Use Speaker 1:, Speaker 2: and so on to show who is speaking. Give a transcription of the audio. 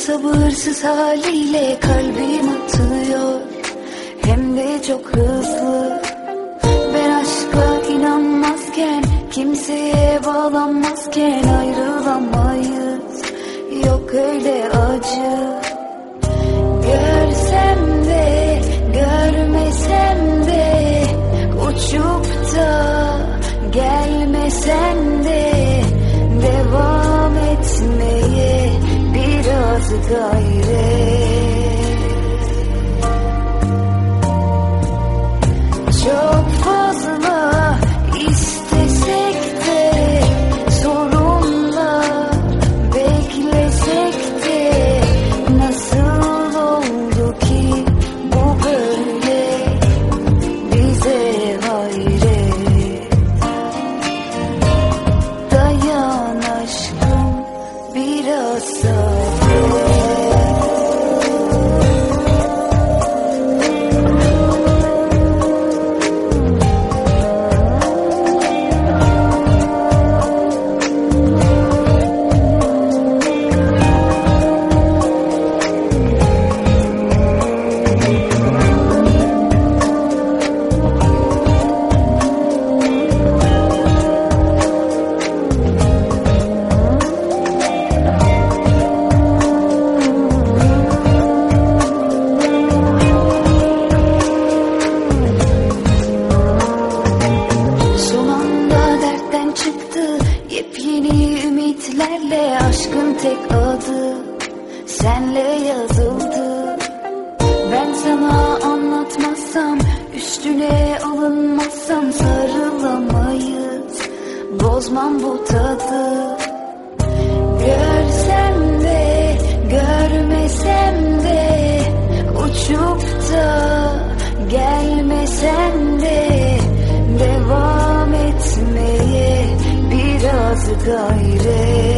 Speaker 1: sabırsız haliyle kalbim atıyor, hem de çok hızlı. Ben aşka inanmazken, kimseye bağlanmazken ayrılamayız, yok öyle acı. Görsem de görmesem de, uçup da gelmesen de devam etmeye biraz gayret. Çok fazla istesek de, sorunlar beklesek de, nasıl oldu ki bu böyle bize hayret. Dayan aşkım biraz sabret. Yepyeni ümitlerle aşkın tek adı senle yazıldı. Ben sana anlatmazsam, üstüne alınmazsam sarılamayız, bozmam bu tadı. Görsem de görmesem de, uçup da gelmesen de devam etmeye biraz gayret.